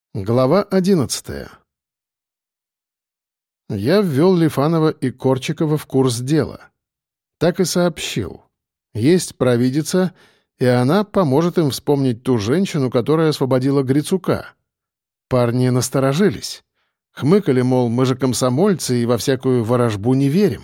Глава 11. Я ввел Лифанова и Корчикова в курс дела. Так и сообщил. Есть провидица, и она поможет им вспомнить ту женщину, которая освободила Грицука. Парни насторожились. Хмыкали, мол, мы же комсомольцы и во всякую ворожбу не верим.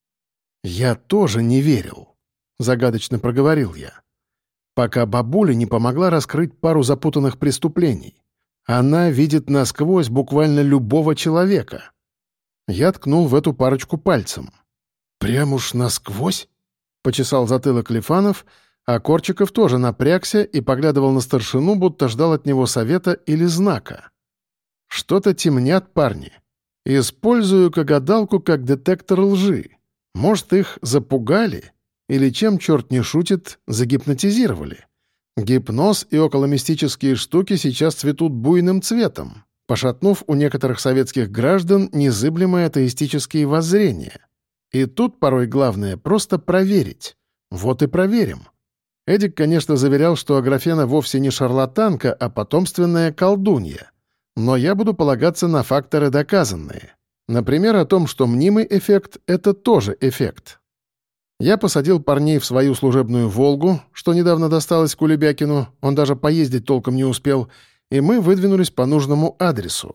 «Я тоже не верил», — загадочно проговорил я. Пока бабуля не помогла раскрыть пару запутанных преступлений. Она видит насквозь буквально любого человека. Я ткнул в эту парочку пальцем. «Прям уж насквозь?» — почесал затылок Лифанов, а Корчиков тоже напрягся и поглядывал на старшину, будто ждал от него совета или знака. «Что-то темнят парни. Использую-ка гадалку как детектор лжи. Может, их запугали? Или, чем черт не шутит, загипнотизировали?» Гипноз и околомистические штуки сейчас цветут буйным цветом, пошатнув у некоторых советских граждан незыблемые атеистические воззрения. И тут порой главное — просто проверить. Вот и проверим. Эдик, конечно, заверял, что Аграфена вовсе не шарлатанка, а потомственная колдунья. Но я буду полагаться на факторы доказанные. Например, о том, что мнимый эффект — это тоже эффект. Я посадил парней в свою служебную «Волгу», что недавно досталось Кулебякину, он даже поездить толком не успел, и мы выдвинулись по нужному адресу.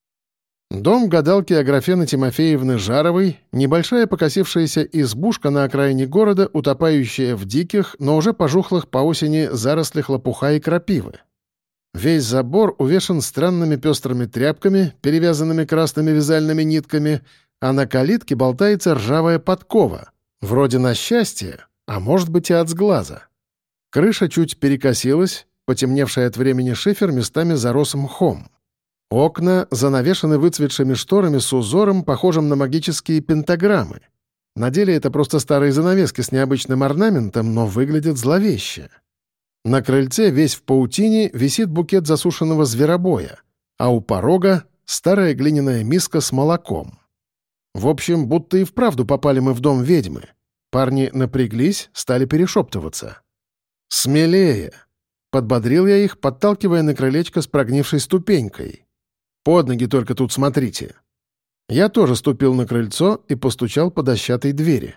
Дом гадалки Аграфены Тимофеевны Жаровой, небольшая покосившаяся избушка на окраине города, утопающая в диких, но уже пожухлых по осени зарослях лопуха и крапивы. Весь забор увешан странными пестрыми тряпками, перевязанными красными вязальными нитками, а на калитке болтается ржавая подкова. Вроде на счастье, а может быть и от сглаза. Крыша чуть перекосилась, потемневший от времени шифер местами зарос мхом. Окна занавешены выцветшими шторами с узором, похожим на магические пентаграммы. На деле это просто старые занавески с необычным орнаментом, но выглядят зловеще. На крыльце весь в паутине висит букет засушенного зверобоя, а у порога — старая глиняная миска с молоком. В общем, будто и вправду попали мы в дом ведьмы. Парни напряглись, стали перешептываться. «Смелее!» — подбодрил я их, подталкивая на крылечко с прогнившей ступенькой. «Под ноги только тут смотрите». Я тоже ступил на крыльцо и постучал по дощатой двери.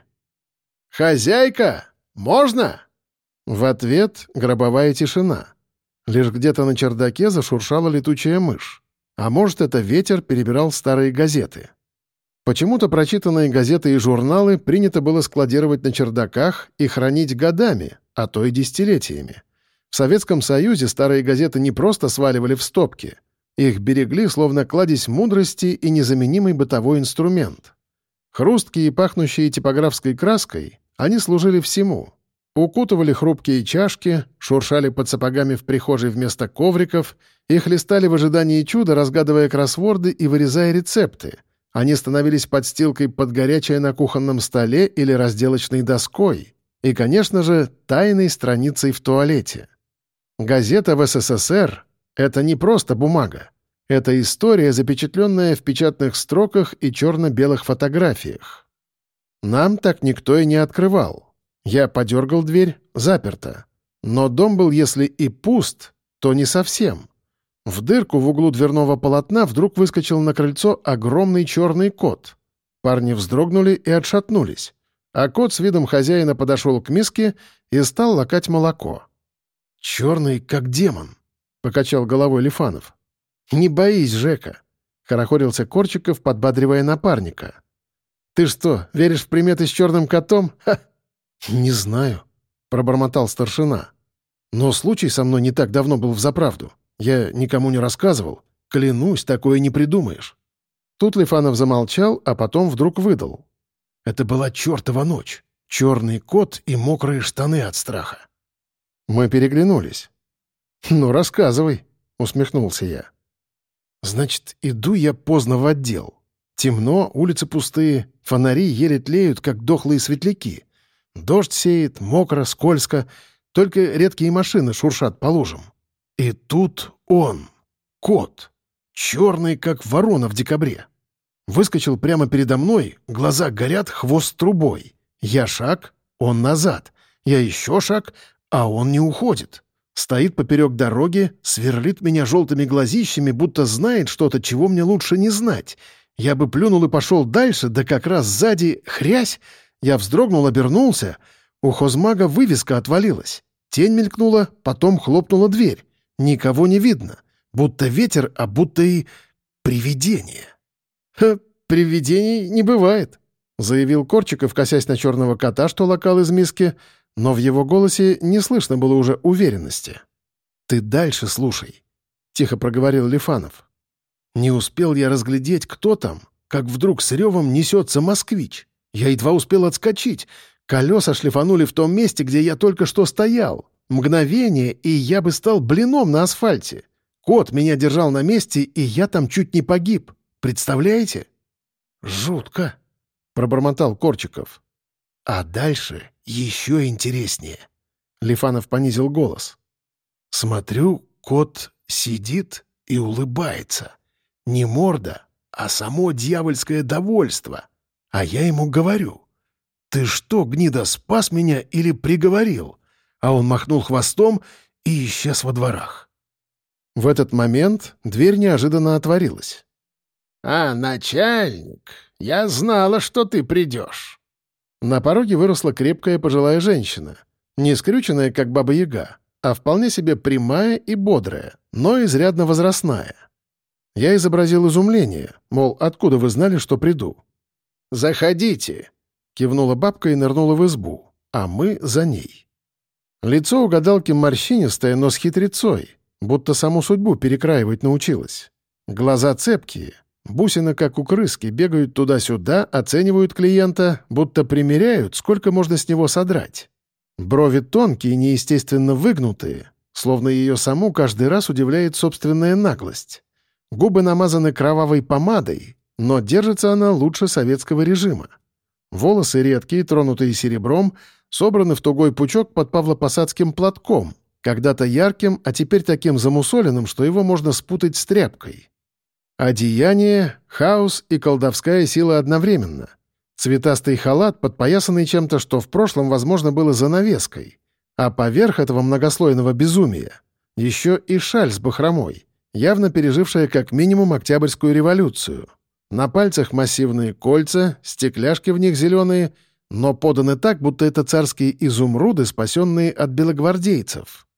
«Хозяйка! Можно?» В ответ гробовая тишина. Лишь где-то на чердаке зашуршала летучая мышь. А может, это ветер перебирал старые газеты. Почему-то прочитанные газеты и журналы принято было складировать на чердаках и хранить годами, а то и десятилетиями. В Советском Союзе старые газеты не просто сваливали в стопки. Их берегли, словно кладезь мудрости и незаменимый бытовой инструмент. Хрусткие и пахнущие типографской краской, они служили всему. Укутывали хрупкие чашки, шуршали под сапогами в прихожей вместо ковриков, их листали в ожидании чуда, разгадывая кроссворды и вырезая рецепты. Они становились подстилкой под горячее на кухонном столе или разделочной доской. И, конечно же, тайной страницей в туалете. Газета в СССР — это не просто бумага. Это история, запечатленная в печатных строках и черно-белых фотографиях. Нам так никто и не открывал. Я подергал дверь, заперто. Но дом был, если и пуст, то не совсем. В дырку в углу дверного полотна вдруг выскочил на крыльцо огромный черный кот. Парни вздрогнули и отшатнулись, а кот с видом хозяина подошел к миске и стал лакать молоко. «Черный, как демон», — покачал головой Лифанов. «Не боись, Жека», — хорохорился Корчиков, подбадривая напарника. «Ты что, веришь в приметы с черным котом? Ха!» «Не знаю», — пробормотал старшина. «Но случай со мной не так давно был взаправду. Я никому не рассказывал. Клянусь, такое не придумаешь». Тут Лифанов замолчал, а потом вдруг выдал. «Это была чертова ночь. Черный кот и мокрые штаны от страха». Мы переглянулись. «Ну, рассказывай», — усмехнулся я. «Значит, иду я поздно в отдел. Темно, улицы пустые, фонари еле тлеют, как дохлые светляки. Дождь сеет, мокро, скользко, только редкие машины шуршат по лужам. И тут он, кот, черный, как ворона в декабре. Выскочил прямо передо мной, глаза горят, хвост трубой. Я шаг, он назад. Я еще шаг, а он не уходит. Стоит поперек дороги, сверлит меня желтыми глазищами, будто знает что-то, чего мне лучше не знать. Я бы плюнул и пошел дальше, да как раз сзади хрясь. Я вздрогнул, обернулся. У хозмага вывеска отвалилась. Тень мелькнула, потом хлопнула дверь. Никого не видно. Будто ветер, а будто и привидение. «Ха, привидений не бывает», — заявил Корчиков, косясь на черного кота, что лакал из миски, но в его голосе не слышно было уже уверенности. «Ты дальше слушай», — тихо проговорил Лифанов. «Не успел я разглядеть, кто там, как вдруг с ревом несется москвич. Я едва успел отскочить. Колеса шлифанули в том месте, где я только что стоял. Мгновение, и я бы стал блином на асфальте. Кот меня держал на месте, и я там чуть не погиб. Представляете?» «Жутко», — пробормотал Корчиков. «А дальше еще интереснее». Лифанов понизил голос. «Смотрю, кот сидит и улыбается. Не морда, а само дьявольское довольство. А я ему говорю: «Ты что, гнида, спас меня или приговорил?» А он махнул хвостом и исчез во дворах. В этот момент дверь неожиданно отворилась. «А, начальник, я знала, что ты придешь». На пороге выросла крепкая пожилая женщина, не скрюченная, как баба-яга, а вполне себе прямая и бодрая, но изрядно возрастная. Я изобразил изумление, мол, откуда вы знали, что приду? «Заходите», — кивнула бабка и нырнула в избу, а мы за ней. Лицо у гадалки морщинистое, но с хитрецой, будто саму судьбу перекраивать научилась. Глаза цепкие, бусины, как у крыски, бегают туда-сюда, оценивают клиента, будто примеряют, сколько можно с него содрать. Брови тонкие, неестественно выгнутые, словно ее саму каждый раз удивляет собственная наглость. Губы намазаны кровавой помадой, но держится она лучше советского режима. Волосы редкие, тронутые серебром, собраны в тугой пучок под павлопосадским платком, когда-то ярким, а теперь таким замусоленным, что его можно спутать с тряпкой. Одеяние, хаос и колдовская сила одновременно. Цветастый халат, подпоясанный чем-то, что в прошлом, возможно, было занавеской. А поверх этого многослойного безумия еще и шаль с бахромой, явно пережившая как минимум Октябрьскую революцию. На пальцах массивные кольца, стекляшки в них зеленые, но поданы так, будто это царские изумруды, спасенные от белогвардейцев.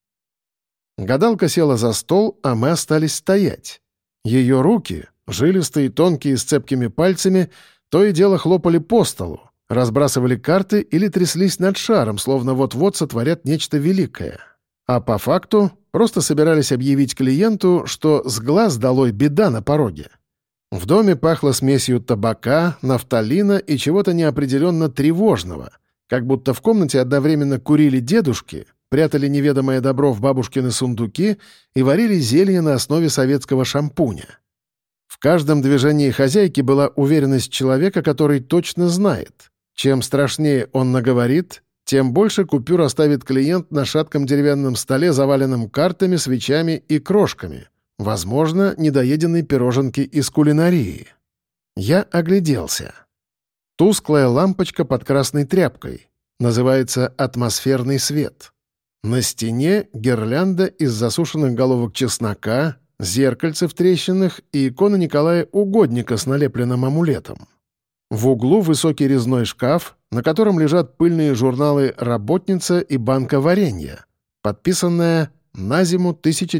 Гадалка села за стол, а мы остались стоять. Ее руки, жилистые, тонкие, с цепкими пальцами, то и дело хлопали по столу, разбрасывали карты или тряслись над шаром, словно вот-вот сотворят нечто великое. А по факту просто собирались объявить клиенту, что с глаз долой беда на пороге. В доме пахло смесью табака, нафталина и чего-то неопределенно тревожного, как будто в комнате одновременно курили дедушки, прятали неведомое добро в бабушкины сундуки и варили зелье на основе советского шампуня. В каждом движении хозяйки была уверенность человека, который точно знает. Чем страшнее он наговорит, тем больше купюр оставит клиент на шатком деревянном столе, заваленном картами, свечами и крошками. Возможно, недоеденной пироженки из кулинарии. Я огляделся. Тусклая лампочка под красной тряпкой. Называется «атмосферный свет». На стене гирлянда из засушенных головок чеснока, зеркальце в трещинах и икона Николая Угодника с налепленным амулетом. В углу высокий резной шкаф, на котором лежат пыльные журналы «Работница» и «Банка варенья», подписанная «На зиму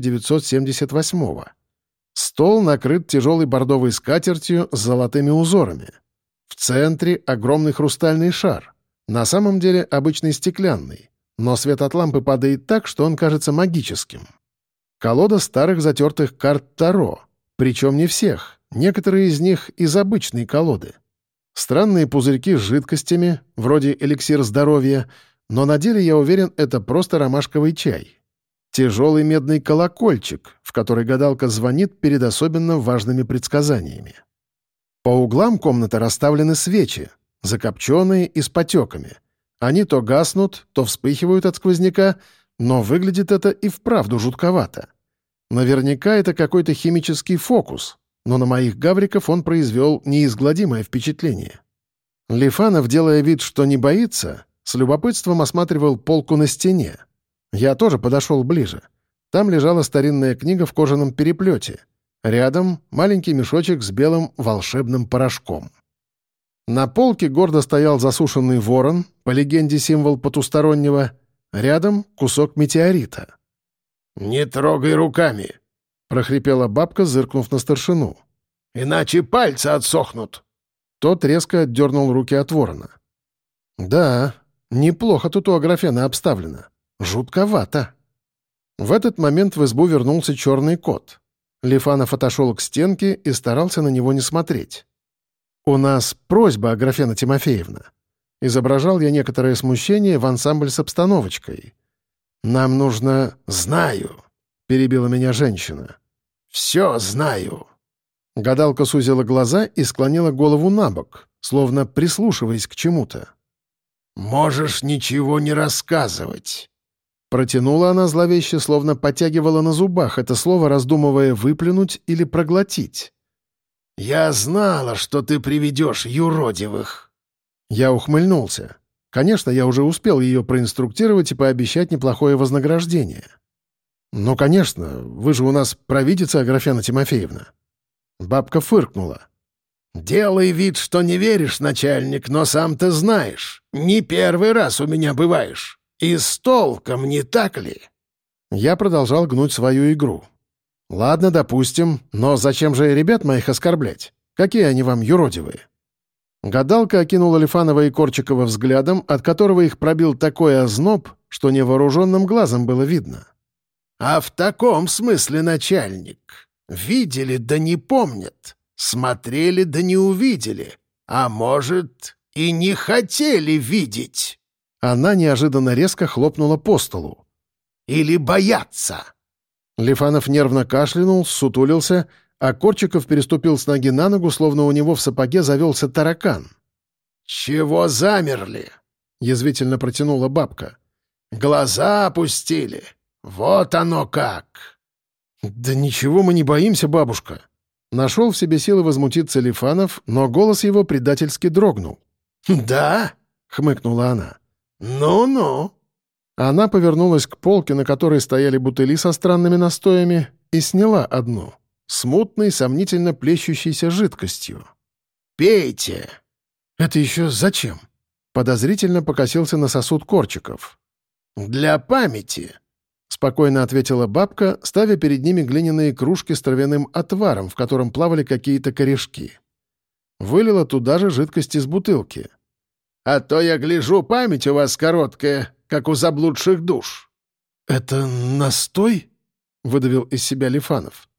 1978-го». Стол накрыт тяжелой бордовой скатертью с золотыми узорами. В центре огромный хрустальный шар. На самом деле обычный стеклянный, но свет от лампы падает так, что он кажется магическим. Колода старых затертых карт Таро, причем не всех, некоторые из них из обычной колоды. Странные пузырьки с жидкостями, вроде эликсир здоровья, но на деле, я уверен, это просто ромашковый чай. Тяжелый медный колокольчик, в который гадалка звонит перед особенно важными предсказаниями. По углам комнаты расставлены свечи, закопченные и с потеками. Они то гаснут, то вспыхивают от сквозняка, но выглядит это и вправду жутковато. Наверняка это какой-то химический фокус, но на моих гавриков он произвел неизгладимое впечатление. Лифанов, делая вид, что не боится, с любопытством осматривал полку на стене. Я тоже подошел ближе. Там лежала старинная книга в кожаном переплете. Рядом маленький мешочек с белым волшебным порошком. На полке гордо стоял засушенный ворон, по легенде символ потустороннего. Рядом кусок метеорита. «Не трогай руками!» — прохрипела бабка, зыркнув на старшину. «Иначе пальцы отсохнут!» Тот резко отдернул руки от ворона. «Да, неплохо тут у Аграфена обставлено. Жутковато». В этот момент в избу вернулся черный кот. Лифанов отошел к стенке и старался на него не смотреть. «У нас просьба, Аграфена Тимофеевна». Изображал я некоторое смущение в ансамбль с обстановочкой. «Нам нужно...» «Знаю», — перебила меня женщина. «Все знаю». Гадалка сузила глаза и склонила голову на бок, словно прислушиваясь к чему-то. «Можешь ничего не рассказывать». Протянула она зловеще, словно потягивала на зубах это слово, раздумывая выплюнуть или проглотить. «Я знала, что ты приведешь юродивых». Я ухмыльнулся. Конечно, я уже успел ее проинструктировать и пообещать неплохое вознаграждение. «Ну, конечно, вы же у нас провидица, Аграфена Тимофеевна». Бабка фыркнула. «Делай вид, что не веришь, начальник, но сам ты знаешь. Не первый раз у меня бываешь. И с толком, не так ли?» Я продолжал гнуть свою игру. «Ладно, допустим, но зачем же ребят моих оскорблять? Какие они вам юродивые?» Гадалка окинула Лифанова и Корчикова взглядом, от которого их пробил такой озноб, что невооруженным глазом было видно. «А в таком смысле, начальник, видели да не помнят, смотрели да не увидели, а может, и не хотели видеть». Она неожиданно резко хлопнула по столу. «Или боятся». Лифанов нервно кашлянул, сутулился, а Корчиков переступил с ноги на ногу, словно у него в сапоге завелся таракан. «Чего замерли?» — язвительно протянула бабка. «Глаза опустили. Вот оно как!» «Да ничего мы не боимся, бабушка!» Нашел в себе силы возмутиться Лифанов, но голос его предательски дрогнул. «Да?» — хмыкнула она. «Ну-ну». Она повернулась к полке, на которой стояли бутыли со странными настоями, и сняла одну, смутной, сомнительно плещущейся жидкостью. «Пейте!» «Это еще зачем?» Подозрительно покосился на сосуд Корчиков. «Для памяти», — спокойно ответила бабка, ставя перед ними глиняные кружки с травяным отваром, в котором плавали какие-то корешки. Вылила туда же жидкость из бутылки. «А то я гляжу, память у вас короткая, как у заблудших душ». «Это настой?» — выдавил из себя Лифанов.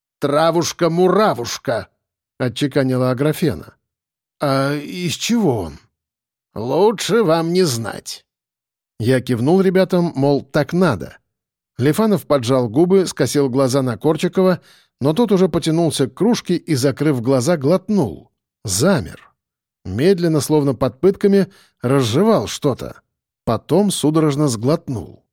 «Травушка-муравушка», — отчеканила Аграфена. «А из чего он?» «Лучше вам не знать». Я кивнул ребятам, мол, так надо. Лифанов поджал губы, скосил глаза на Корчикова, но тот уже потянулся к кружке и, закрыв глаза, глотнул. Замер. Медленно, словно под пытками, разжевал что-то. Потом судорожно сглотнул.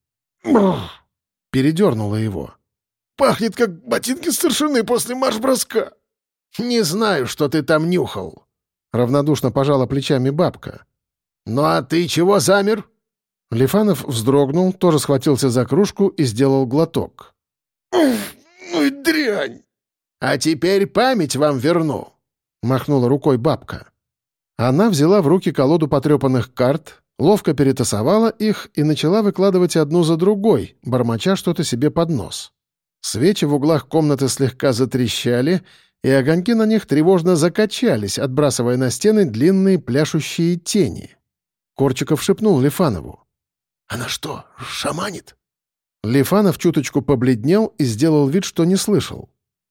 Передернуло его. «Пахнет, как ботинки старшины после марш-броска». «Не знаю, что ты там нюхал», — равнодушно пожала плечами бабка. «Ну а ты чего замер?» Лифанов вздрогнул, тоже схватился за кружку и сделал глоток. «Ну и дрянь!» «А теперь память вам верну», — махнула рукой бабка. Она взяла в руки колоду потрепанных карт, ловко перетасовала их и начала выкладывать одну за другой, бормоча что-то себе под нос. Свечи в углах комнаты слегка затрещали, и огоньки на них тревожно закачались, отбрасывая на стены длинные пляшущие тени. Корчиков шепнул Лифанову. «Она что, шаманит?» Лифанов чуточку побледнел и сделал вид, что не слышал.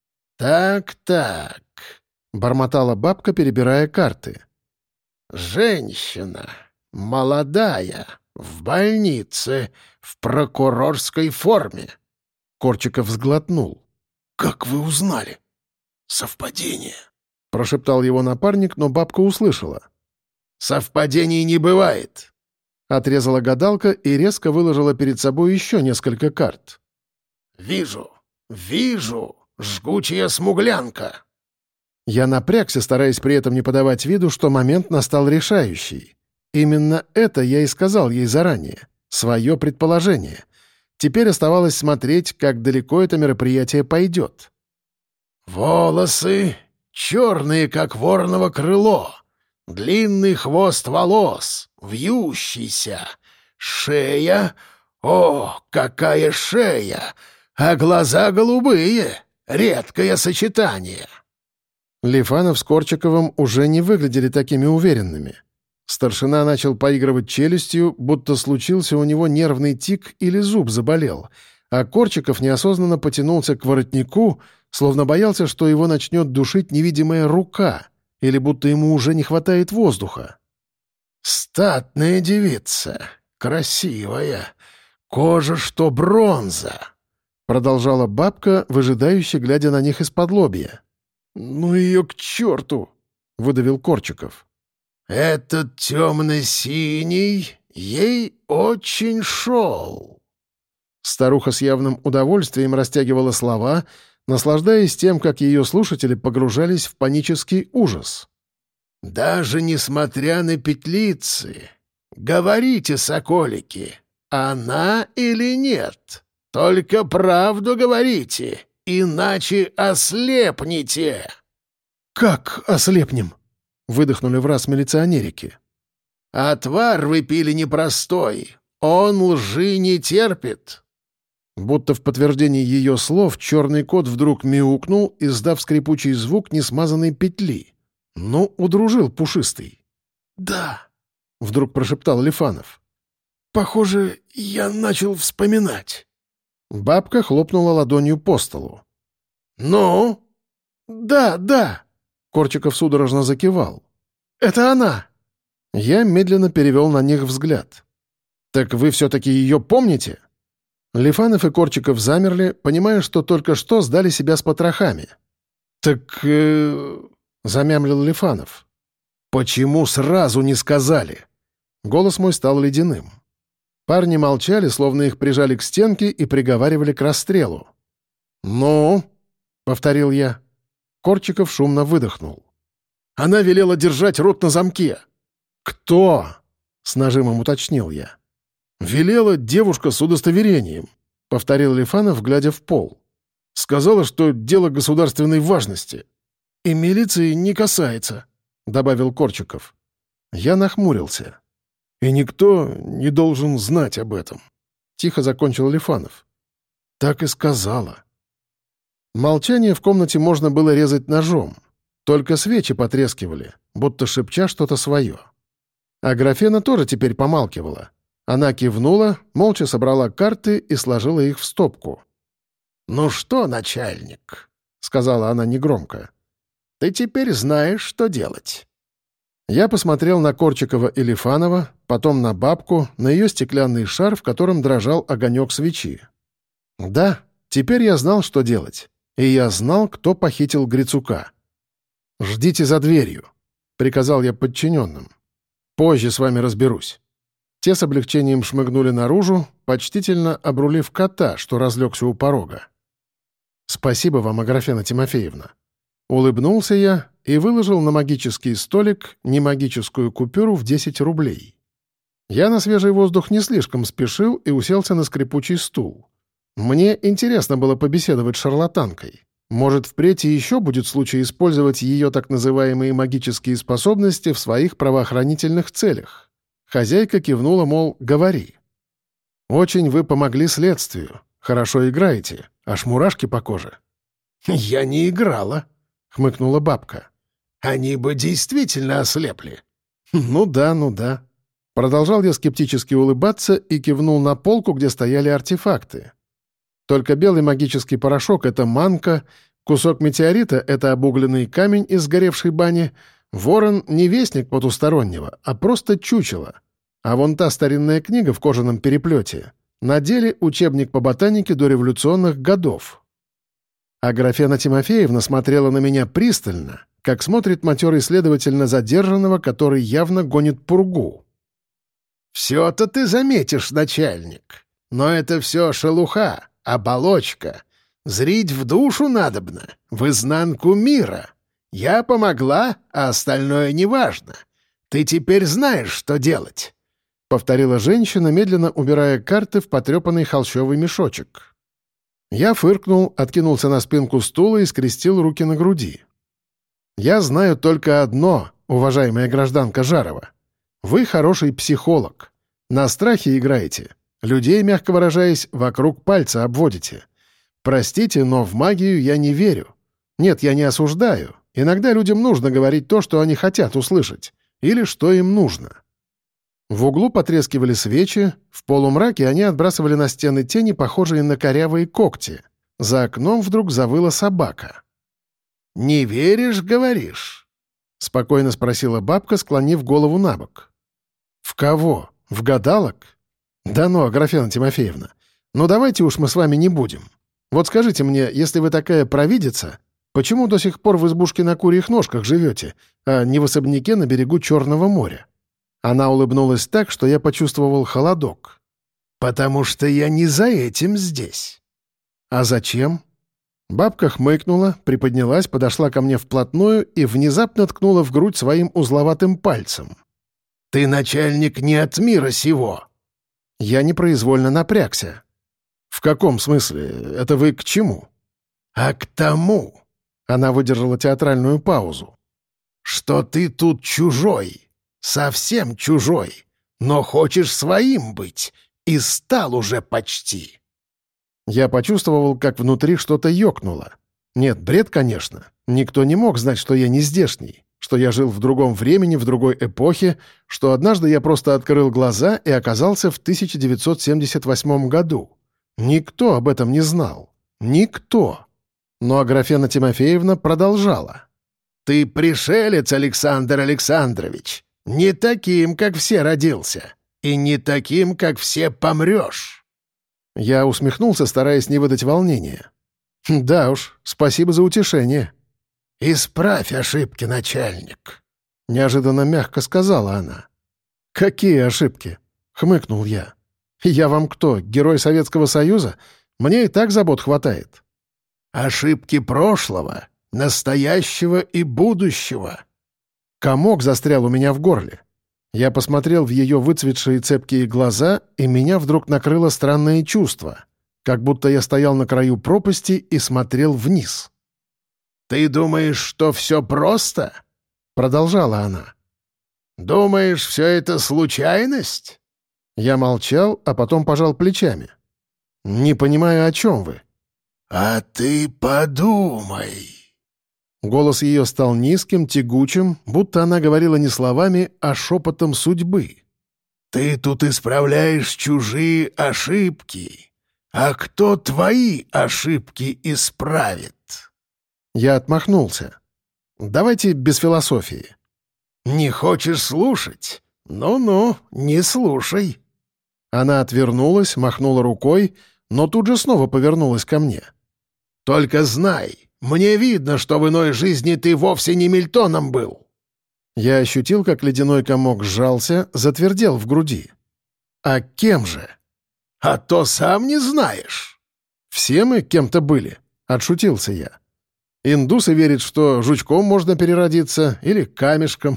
«Так-так», — бормотала бабка, перебирая карты. «Женщина, молодая, в больнице, в прокурорской форме». Корчиков сглотнул. «Как вы узнали?» «Совпадение», — прошептал его напарник, но бабка услышала. «Совпадений не бывает», — отрезала гадалка и резко выложила перед собой еще несколько карт. «Вижу, жгучая смуглянка». Я напрягся, стараясь при этом не подавать виду, что момент настал решающий. Именно это я и сказал ей заранее. Свое предположение. Теперь оставалось смотреть, как далеко это мероприятие пойдет. «Волосы черные, как вороново крыло, длинный хвост волос, вьющийся, шея, о, какая шея, а глаза голубые, редкое сочетание». Лифанов с Корчаковым уже не выглядели такими уверенными. Старшина начал поигрывать челюстью, будто случился у него нервный тик или зуб заболел, а Корчаков неосознанно потянулся к воротнику, словно боялся, что его начнет душить невидимая рука, или будто ему уже не хватает воздуха. «Статная девица, красивая, кожа, что бронза», — продолжала бабка, выжидающе глядя на них из-под лобья. «Ну ее к черту!» — выдавил Корчаков. «Этот темно-синий ей очень шел». Старуха с явным удовольствием растягивала слова, наслаждаясь тем, как ее слушатели погружались в панический ужас. «Даже несмотря на петлицы, говорите, соколики, она или нет? Только правду говорите, иначе ослепнете». «Как ослепнем?» — выдохнули враз милиционерики. «Отвар вы пили непростой, он лжи не терпит». Будто в подтверждении ее слов черный кот вдруг мяукнул, издав скрипучий звук несмазанной петли. Ну, удружил пушистый. «Да», — вдруг прошептал Лифанов. «Похоже, я начал вспоминать». Бабка хлопнула ладонью по столу. «Ну?» «Да», — Корчаков судорожно закивал. «Это она!» Я медленно перевел на них взгляд. «Так вы все-таки ее помните?» Лифанов и Корчаков замерли, понимая, что только что сдали себя с потрохами. «Так...» — замямлил Лифанов. «Почему сразу не сказали?» Голос мой стал ледяным. Парни молчали, словно их прижали к стенке и приговаривали к расстрелу. «Ну?» — повторил я. Корчаков шумно выдохнул. «Она велела держать рот на замке». «Кто?» — с нажимом уточнил я. «Велела девушка с удостоверением», — повторил Лифанов, глядя в пол. «Сказала, что дело государственной важности. И милиции не касается», — добавил Корчаков. Я нахмурился. «И никто не должен знать об этом», — тихо закончил Лифанов. «Так и сказала». Молчание в комнате можно было резать ножом. Только свечи потрескивали, будто шепча что-то свое. А Графена тоже теперь помалкивала. Она кивнула, молча собрала карты и сложила их в стопку. «Ну что, начальник?» — сказала она негромко. «Ты теперь знаешь, что делать». Я посмотрел на Корчакова и Лифанова, потом на бабку, на ее стеклянный шар, в котором дрожал огонек свечи. Да, теперь я знал, что делать. И я знал, кто похитил Грицука. «Ждите за дверью», — приказал я подчиненным. «Позже с вами разберусь». Те с облегчением шмыгнули наружу, почтительно обрулив кота, что разлегся у порога. «Спасибо вам, Аграфена Тимофеевна». Улыбнулся я и выложил на магический столик немагическую купюру в 10 рублей. Я на свежий воздух не слишком спешил и уселся на скрипучий стул. Мне интересно было побеседовать с шарлатанкой. Может, впредь и еще будет случай использовать ее так называемые магические способности в своих правоохранительных целях. Хозяйка кивнула, мол, говори. «Очень вы помогли следствию. Хорошо играете. Аж мурашки по коже». «Я не играла», — хмыкнула бабка. «Они бы действительно ослепли». «Ну да, ну да». Продолжал я скептически улыбаться и кивнул на полку, где стояли артефакты. Только белый магический порошок — это манка, кусок метеорита — это обугленный камень из сгоревшей бани, ворон — не вестник потустороннего, а просто чучело. А вон та старинная книга в кожаном переплете — на деле учебник по ботанике дореволюционных годов. А Графена Тимофеевна смотрела на меня пристально, как смотрит матерый следователь на задержанного, который явно гонит пургу. «Все-то ты заметишь, начальник. Но это все шелуха, оболочка. Зрить в душу надобно, в изнанку мира. Я помогла, а остальное неважно. Ты теперь знаешь, что делать. повторила женщина, медленно убирая карты в потрепанный холщовый мешочек. Я фыркнул, откинулся на спинку стула и скрестил руки на груди. «Я знаю только одно, уважаемая гражданка Жарова. Вы хороший психолог. На страхе играете. Людей, мягко выражаясь, вокруг пальца обводите. Простите, но в магию я не верю. Нет, я не осуждаю. Иногда людям нужно говорить то, что они хотят услышать, или что им нужно». В углу потрескивали свечи, в полумраке они отбрасывали на стены тени, похожие на корявые когти. За окном вдруг завыла собака. «Не веришь, говоришь?» — спокойно спросила бабка, склонив голову на бок. «В кого? В гадалок? Да ну, Аграфена Тимофеевна, ну давайте уж мы с вами не будем. Вот скажите мне, если вы такая провидица, почему до сих пор в избушке на курьих ножках живете, а не в особняке на берегу Черного моря?» Она улыбнулась так, что я почувствовал холодок. «Потому что я не за этим здесь». «А зачем?» Бабка хмыкнула, приподнялась, подошла ко мне вплотную и внезапно ткнула в грудь своим узловатым пальцем. «Ты начальник не от мира сего». Я непроизвольно напрягся. «В каком смысле? Это вы к чему?» «А к тому...» Она выдержала театральную паузу. «Что ты тут чужой, совсем чужой, но хочешь своим быть, и стал уже почти». Я почувствовал, как внутри что-то ёкнуло. Нет, бред, конечно. Никто не мог знать, что я не здешний, что я жил в другом времени, в другой эпохе, что однажды я просто открыл глаза и оказался в 1978 году. Никто об этом не знал. Никто. Но Аграфена Тимофеевна продолжала. «Ты пришелец, Александр Александрович, не таким, как все родился, и не таким, как все помрешь». Я усмехнулся, стараясь не выдать волнения. «Да уж, спасибо за утешение». «Исправь ошибки, начальник», — неожиданно мягко сказала она. «Какие ошибки?» — хмыкнул я. «Я вам кто, герой Советского Союза? Мне и так забот хватает». «Ошибки прошлого, настоящего и будущего». Комок застрял у меня в горле. Я посмотрел в ее выцветшие цепкие глаза, и меня вдруг накрыло странное чувство, как будто я стоял на краю пропасти и смотрел вниз. «Ты думаешь, что все просто?» — продолжала она. «Думаешь, все это случайность?» Я молчал, а потом пожал плечами. «Не понимаю, о чем вы». «А ты подумай». Голос ее стал низким, тягучим, будто она говорила не словами, а шепотом судьбы. «Ты тут исправляешь чужие ошибки. А кто твои ошибки исправит?» Я отмахнулся. «Давайте без философии». «Не хочешь слушать? Ну-ну, не слушай». Она отвернулась, махнула рукой, но тут же снова повернулась ко мне. «Только знай, мне видно, что в иной жизни ты вовсе не Мильтоном был». Я ощутил, как ледяной комок сжался, затвердел в груди. «А кем же?» «А то сам не знаешь». «Все мы кем-то были», — отшутился я. «Индусы верят, что жучком можно переродиться или камешком».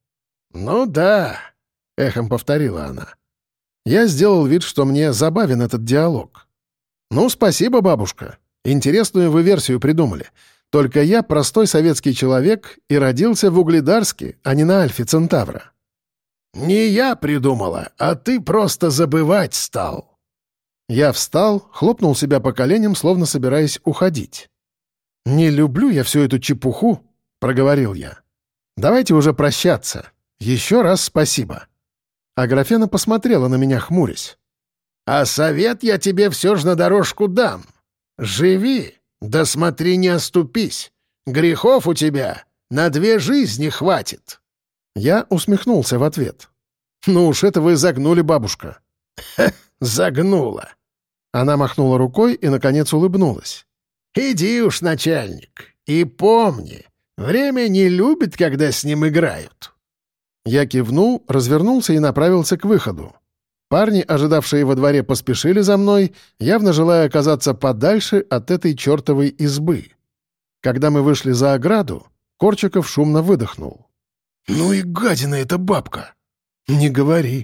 «Ну да», — эхом повторила она. Я сделал вид, что мне забавен этот диалог. «Ну, спасибо, бабушка. Интересную вы версию придумали. Только я простой советский человек и родился в Угледарске, а не на Альфе Центавра». «Не я придумала, а ты просто забывать стал». Я встал, хлопнул себя по коленям, словно собираясь уходить. «Не люблю я всю эту чепуху», — проговорил я. «Давайте уже прощаться. Еще раз спасибо». Аграфена посмотрела на меня, хмурясь. «А совет я тебе все же на дорожку дам. Живи, да смотри, не оступись. Грехов у тебя на 2 жизни хватит». Я усмехнулся в ответ. «Ну уж это вы загнули, бабушка». «Ха, загнула». Она махнула рукой и, наконец, улыбнулась. «Иди уж, начальник, и помни, время не любит, когда с ним играют». Я кивнул, развернулся и направился к выходу. Парни, ожидавшие во дворе, поспешили за мной, явно желая оказаться подальше от этой чертовой избы. Когда мы вышли за ограду, Корчиков шумно выдохнул. «Ну и гадина эта бабка!» «Не говори».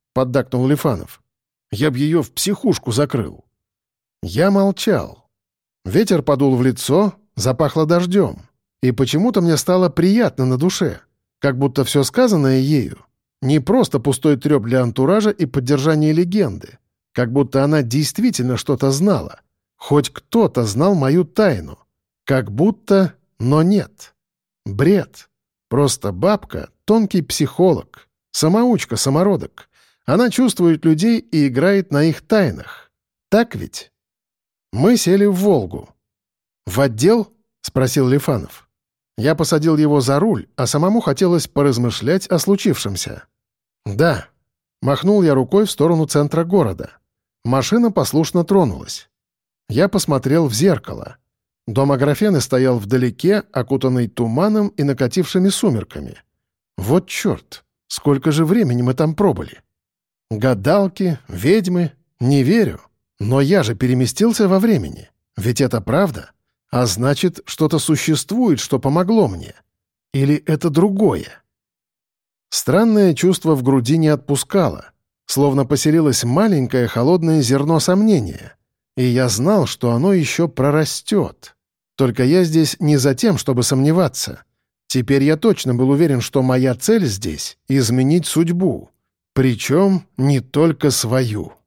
— поддакнул Лифанов. «Я б ее в психушку закрыл». Я молчал. Ветер подул в лицо, запахло дождем. И почему-то мне стало приятно на душе, как будто все сказанное ею не просто пустой треп для антуража и поддержания легенды, как будто она действительно что-то знала. Хоть кто-то знал мою тайну. Как будто, но нет. Бред. Просто бабка — тонкий психолог. Самоучка, самородок. Она чувствует людей и играет на их тайнах. Так ведь? Мы сели в «Волгу». «В отдел?» — спросил Лифанов. Я посадил его за руль, а самому хотелось поразмышлять о случившемся. «Да». Махнул я рукой в сторону центра города. Машина послушно тронулась. Я посмотрел в зеркало. Дом Аграфены стоял вдалеке, окутанный туманом и накатившими сумерками. Вот черт, сколько же времени мы там пробыли. Гадалки, ведьмы, не верю. Но я же переместился во времени. Ведь это правда. А значит, что-то существует, что помогло мне. Или это другое? Странное чувство в груди не отпускало. Словно поселилось маленькое холодное зерно сомнения. И я знал, что оно еще прорастет. Только я здесь не за тем, чтобы сомневаться. Теперь я точно был уверен, что моя цель здесь — изменить судьбу. Причем не только свою.